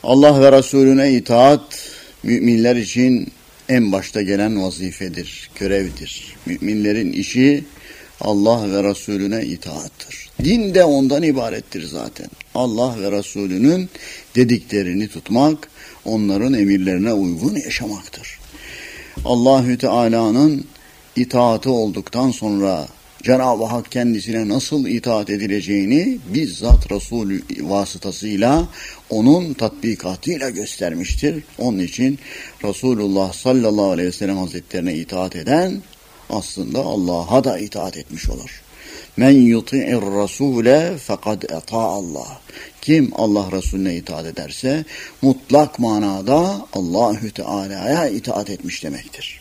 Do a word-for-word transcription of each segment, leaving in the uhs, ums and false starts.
Allah ve Resulüne itaat müminler için en başta gelen vazifedir, görevdir. Müminlerin işi Allah ve Resulüne itaattır. Din de ondan ibarettir zaten. Allah ve Resulünün dediklerini tutmak, onların emirlerine uygun yaşamaktır. Allahü Teala'nın itaatı olduktan sonra Cenab-ı Hak kendisine nasıl itaat edileceğini bizzat Resul vasıtasıyla, onun tatbikatıyla göstermiştir. Onun için Resulullah sallallahu aleyhi ve sellem Hazretlerine itaat eden aslında Allah'a da itaat etmiş olur. Men yuti'ir rasule fekad eta Allah. Kim Allah Resulüne itaat ederse mutlak manada Allahü Teala'ya itaat etmiş demektir.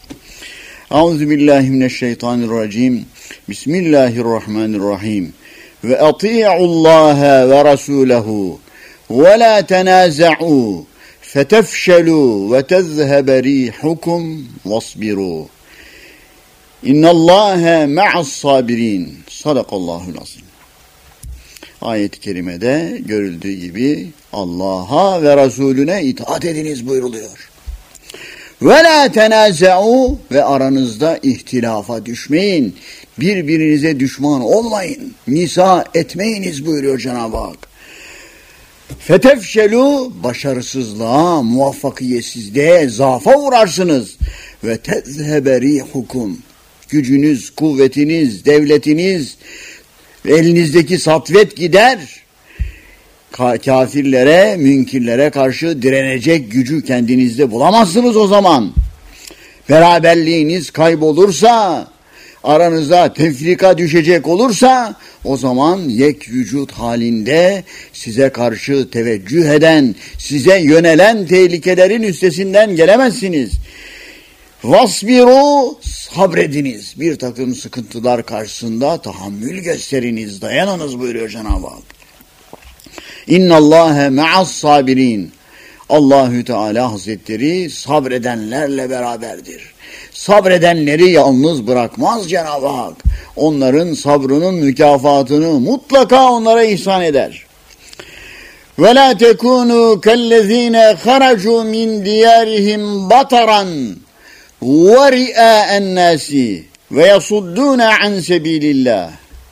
Euzubillahimineşşeytanirracim. Bismillahirrahmanirrahim. Ve ati'ullaha ve rasulehu ve la tenaza'u fetefşelu ve tezhebe rihukum vasbiru. İnnallâhe ma'as sabirin. Sadakallahul azim. Ayet-i kerimede görüldüğü gibi Allah'a ve Resulüne itaat ediniz buyuruluyor. Ve la tenaza'u ve aranızda ihtilafa düşmeyin. Birbirinize düşman olmayın. Nisa etmeyiniz buyuruyor Cenab-ı Hak. Fetefşelu başarısızlığa, muvaffakiyetsizliğe, zaafa uğrarsınız. Ve tezhebe rihukum gücünüz, kuvvetiniz, devletiniz, elinizdeki satvet gider. Kafirlere, münkirlere karşı direnecek gücü kendinizde bulamazsınız o zaman. Beraberliğiniz kaybolursa, aranıza tefrika düşecek olursa, o zaman yek vücut halinde size karşı teveccüh eden, size yönelen tehlikelerin üstesinden gelemezsiniz. Vasbiru, sabrediniz. Bir takım sıkıntılar karşısında tahammül gösteriniz, dayanınız buyuruyor Cenab-ı Hak. İnnallâhe me'as sabirin. Allahü Teala Hazretleri sabredenlerle beraberdir. Sabredenleri yalnız bırakmaz Cenab-ı Hak. Onların sabrının mükafatını mutlaka onlara ihsan eder. Ve la tekunu kellezine haracu min diyarihim bataran ve ri'a'en nasi ve yasudduna an sebilillah.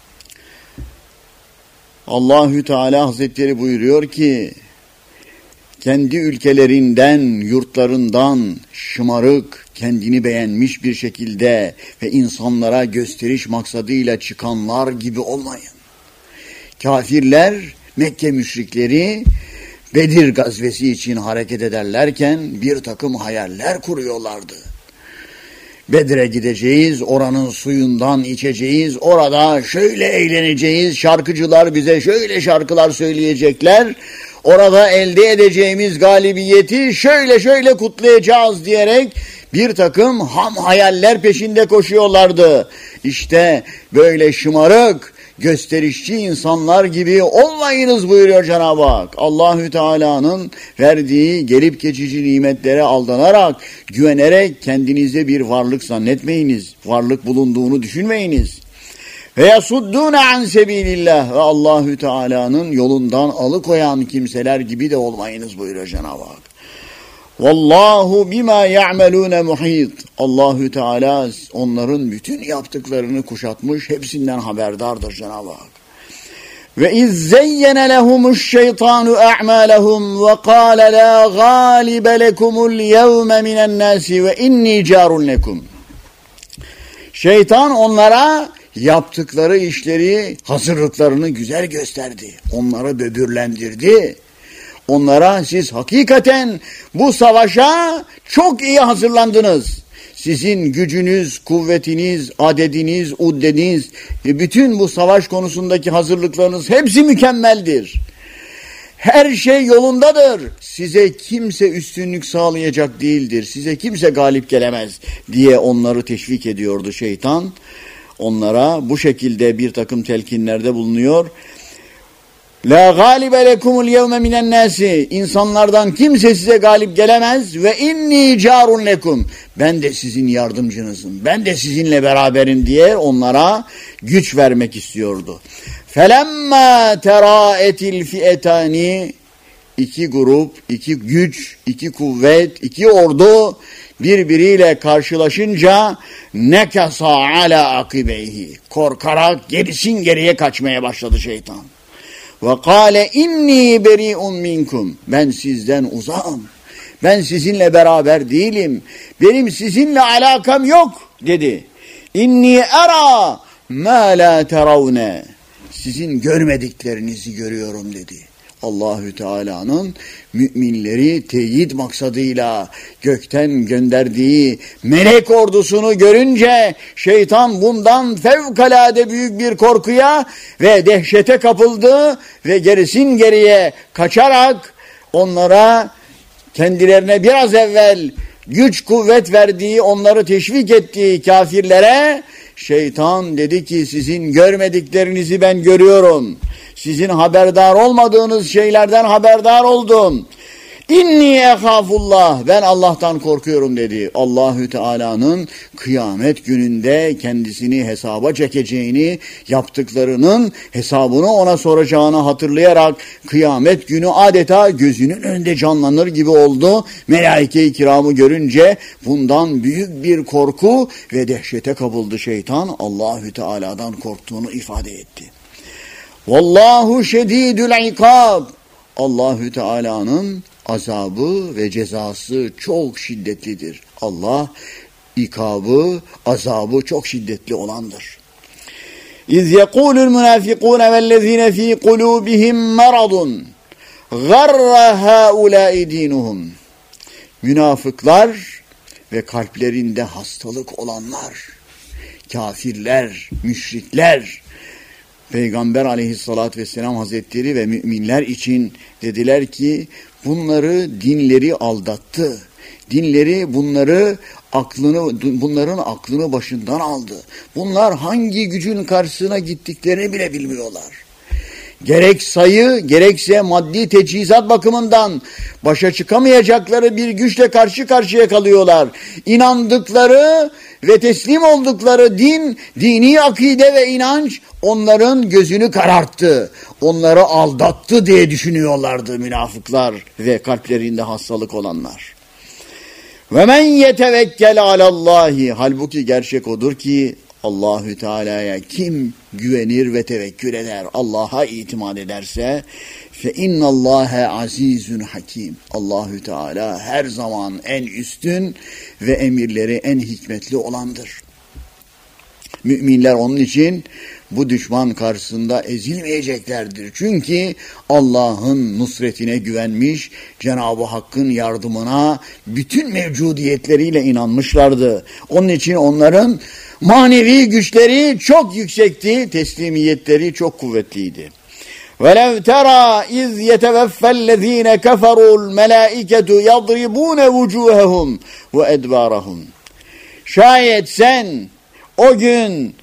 Allahü Teala Hazretleri buyuruyor ki, kendi ülkelerinden, yurtlarından şımarık, kendini beğenmiş bir şekilde ve insanlara gösteriş maksadıyla çıkanlar gibi olmayın. Kafirler, Mekke müşrikleri Bedir gazvesi için hareket ederlerken bir takım hayaller kuruyorlardı. Bedir'e gideceğiz, oranın suyundan içeceğiz, orada şöyle eğleneceğiz, şarkıcılar bize şöyle şarkılar söyleyecekler, orada elde edeceğimiz galibiyeti şöyle şöyle kutlayacağız diyerek bir takım ham hayaller peşinde koşuyorlardı. İşte böyle şımarık, gösterişçi insanlar gibi olmayınız buyuruyor Cenab-ı Hak. Allahü Teala'nın verdiği gelip geçici nimetlere aldanarak, güvenerek kendinize bir varlık zannetmeyiniz. Varlık bulunduğunu düşünmeyiniz. Ve yasuddûne an sebilillah ve Allahü Teala'nın yolundan alıkoyan kimseler gibi de olmayınız buyuruyor Cenab-ı Hak. Vallahu bima ya'melune muhit. Allahü Teala onların bütün yaptıklarını kuşatmış, hepsinden haberdardır Cenab-ı Hak. Ve iz zeyyene lehumuş şeytanu a'malehum ve kâle la gâlibe lekumul yevme minen nâsi ve inni carun lekum. Şeytan onlara yaptıkları işleri, hazırlıklarını güzel gösterdi. Onları böbürlendirdi. Onlara siz hakikaten bu savaşa çok iyi hazırlandınız. Sizin gücünüz, kuvvetiniz, adediniz, uddeniz ve bütün bu savaş konusundaki hazırlıklarınız hepsi mükemmeldir. Her şey yolundadır. Size kimse üstünlük sağlayacak değildir. Size kimse galip gelemez diye onları teşvik ediyordu şeytan. Onlara bu şekilde bir takım telkinlerde bulunuyor. La galibe lekumul yevme minen nasi. İnsanlardan kimse size galip gelemez ve inni carun lekum. Ben de sizin yardımcınızım. Ben de sizinle beraberim diye onlara güç vermek istiyordu. Felemma teraetil fi'etani iki grup, iki güç, iki kuvvet, iki ordu birbiriyle karşılaşınca nekasa ala akibeyhi, korkarak gerisin geriye kaçmaya başladı şeytan. Ve kâle inni beri'un minkum, ben sizden uzağım, ben sizinle beraber değilim, benim sizinle alakam yok dedi. İnni era ma la teravne, sizin görmediklerinizi görüyorum dedi. Allahü Teala'nın müminleri teyit maksadıyla gökten gönderdiği melek ordusunu görünce şeytan bundan fevkalade büyük bir korkuya ve dehşete kapıldı ve gerisin geriye kaçarak onlara, kendilerine biraz evvel güç kuvvet verdiği, onları teşvik ettiği kafirlere şeytan dedi ki sizin görmediklerinizi ben görüyorum. Sizin haberdar olmadığınız şeylerden haberdar oldum. İnni ehafullah, ben Allah'tan korkuyorum dedi. Allahü Teala'nın kıyamet gününde kendisini hesaba çekeceğini, yaptıklarının hesabını ona soracağını hatırlayarak kıyamet günü adeta gözünün önünde canlanır gibi oldu. Melaike-i kiramı görünce bundan büyük bir korku ve dehşete kapıldı şeytan. Allahü Teala'dan korktuğunu ifade etti. Vallahu şedidül ikab, Allahü Teala'nın azabı ve cezası çok şiddetlidir. Allah ikabı, azabı çok şiddetli olandır. İz yekulul münafikun vellezine fi kulubihim maradun garra haulâi dinuhum. Münafıklar ve kalplerinde hastalık olanlar, kafirler, müşrikler, Peygamber aleyhissalatü vesselam hazretleri ve müminler için dediler ki bunları dinleri aldattı. Dinleri bunları aklını bunların aklını başından aldı. Bunlar hangi gücün karşısına gittiklerini bile bilmiyorlar. Gerek sayı gerekse maddi teçhizat bakımından başa çıkamayacakları bir güçle karşı karşıya kalıyorlar. İnandıkları ve teslim oldukları din, dini akide ve inanç onların gözünü kararttı. Onları aldattı diye düşünüyorlardı münafıklar ve kalplerinde hastalık olanlar. Ve men yetevekkel alallahi, halbuki gerçek odur ki Allahü Teala'ya kim güvenir ve tevekkül eder, Allah'a itimat ederse fe innallâhe azîzun hakim. Allahü Teala her zaman en üstün ve emirleri en hikmetli olandır. Müminler onun için bu düşman karşısında ezilmeyeceklerdir. Çünkü Allah'ın nusretine güvenmiş, Cenab-ı Hakk'ın yardımına bütün mevcudiyetleriyle inanmışlardı. Onun için onların manevi güçleri çok yüksekti, teslimiyetleri çok kuvvetliydi. وَلَوْ تَرَى اِذْ يَتَوَفَّ الَّذ۪ينَ كَفَرُوا الْمَلَائِكَةُ يَضْرِبُونَ وُجُوهَهُمْ وَاَدْبَارَهُمْ. Şayet sen o gün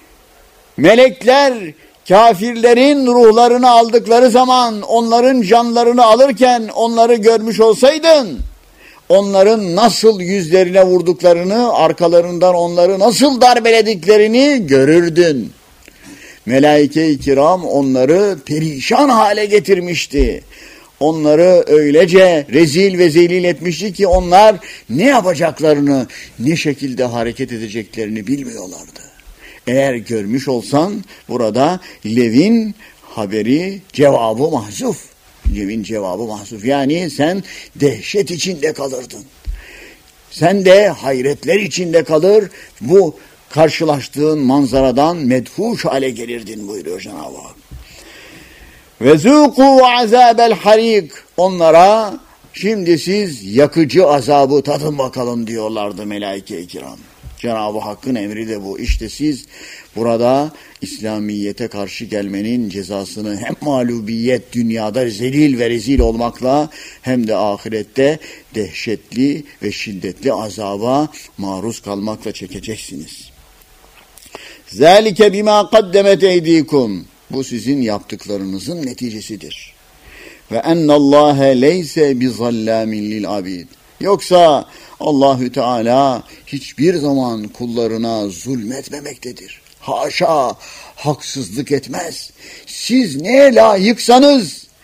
melekler kafirlerin ruhlarını aldıkları zaman onların canlarını alırken onları görmüş olsaydın, onların nasıl yüzlerine vurduklarını, arkalarından onları nasıl darbelediklerini görürdün. Melaike-i kiram onları perişan hale getirmişti. Onları öylece rezil ve zelil etmişti ki onlar ne yapacaklarını, ne şekilde hareket edeceklerini bilmiyorlardı. Eğer görmüş olsan burada Lev'in haberi, cevabı mahzuf. Lev'in cevabı mahzuf. Yani sen dehşet içinde kalırdın. Sen de hayretler içinde kalır, bu karşılaştığın manzaradan medhuş hale gelirdin buyuruyor Cenab-ı Hak. Ve zûkû azâbel harik, onlara şimdi siz yakıcı azabı tadın bakalım diyorlardı melaike-i kiram. Cenab-ı Hakk'ın emri de bu. İşte siz burada İslamiyet'e karşı gelmenin cezasını hem mağlubiyet, dünyada zelil ve rezil olmakla hem de ahirette dehşetli ve şiddetli azaba maruz kalmakla çekeceksiniz. Zalike bima kaddemet eydikum. Bu sizin yaptıklarınızın neticesidir. Ve ennallâhe leyse bizallamin lil abid. Yoksa Allahü Teala hiçbir zaman kullarına zulmetmemektedir. Haşa, haksızlık etmez. Siz neye layıksanız,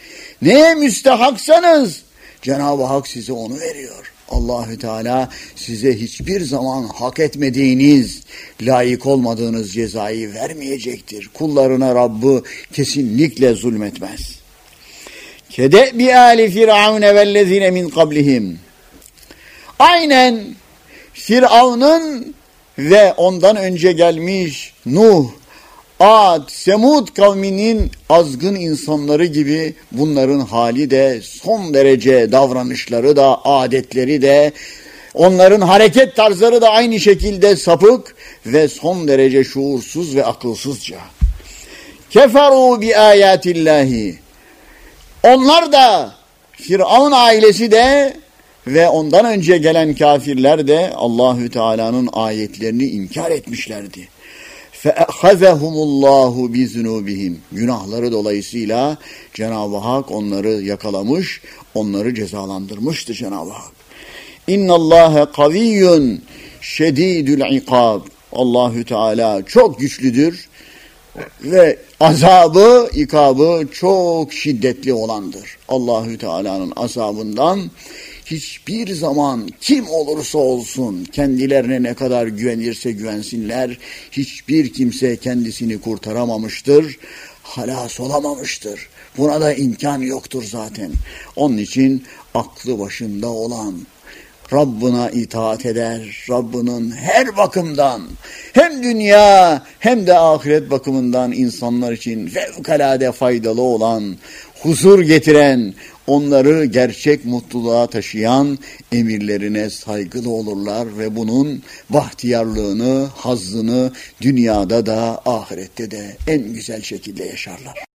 Neye müstehaksanız Cenab-ı Hak size onu veriyor. Allahü Teala size hiçbir zaman hak etmediğiniz, layık olmadığınız cezayı vermeyecektir. Kullarına Rabbı kesinlikle zulmetmez. Kede'bi âli firavune vellezine min kablihim. Aynen Firavun'un ve ondan önce gelmiş Nuh, Ad, Semud kavminin azgın insanları gibi bunların hali de son derece, davranışları da, adetleri de, onların hareket tarzları da aynı şekilde sapık ve son derece şuursuz ve akılsızca. Keferu bi ayatillahi. Onlar da, Firavun ailesi de ve ondan önce gelen kafirler de Allahü Teala'nın ayetlerini inkar etmişlerdi. فَاَخَذَهُمُ اللّٰهُ بِذُنُوبِهِمْ. Günahları dolayısıyla Cenab-ı Hak onları yakalamış, onları cezalandırmıştı Cenab-ı Hak. اِنَّ اللّٰهَ قَوِيٌّ شَد۪يدُ الْعِقَابِ. Allahü Teala çok güçlüdür ve azabı, ikabı çok şiddetli olandır. Allahü Teala'nın azabından hiçbir zaman kim olursa olsun, kendilerine ne kadar güvenirse güvensinler, hiçbir kimse kendisini kurtaramamıştır, halas olamamıştır. Buna da imkan yoktur zaten. Onun için aklı başında olan, Rabbına itaat eder, Rabbinin her bakımdan, hem dünya hem de ahiret bakımından insanlar için fevkalade faydalı olan, huzur getiren, onları gerçek mutluluğa taşıyan emirlerine saygılı olurlar ve bunun bahtiyarlığını, hazzını dünyada da ahirette de en güzel şekilde yaşarlar.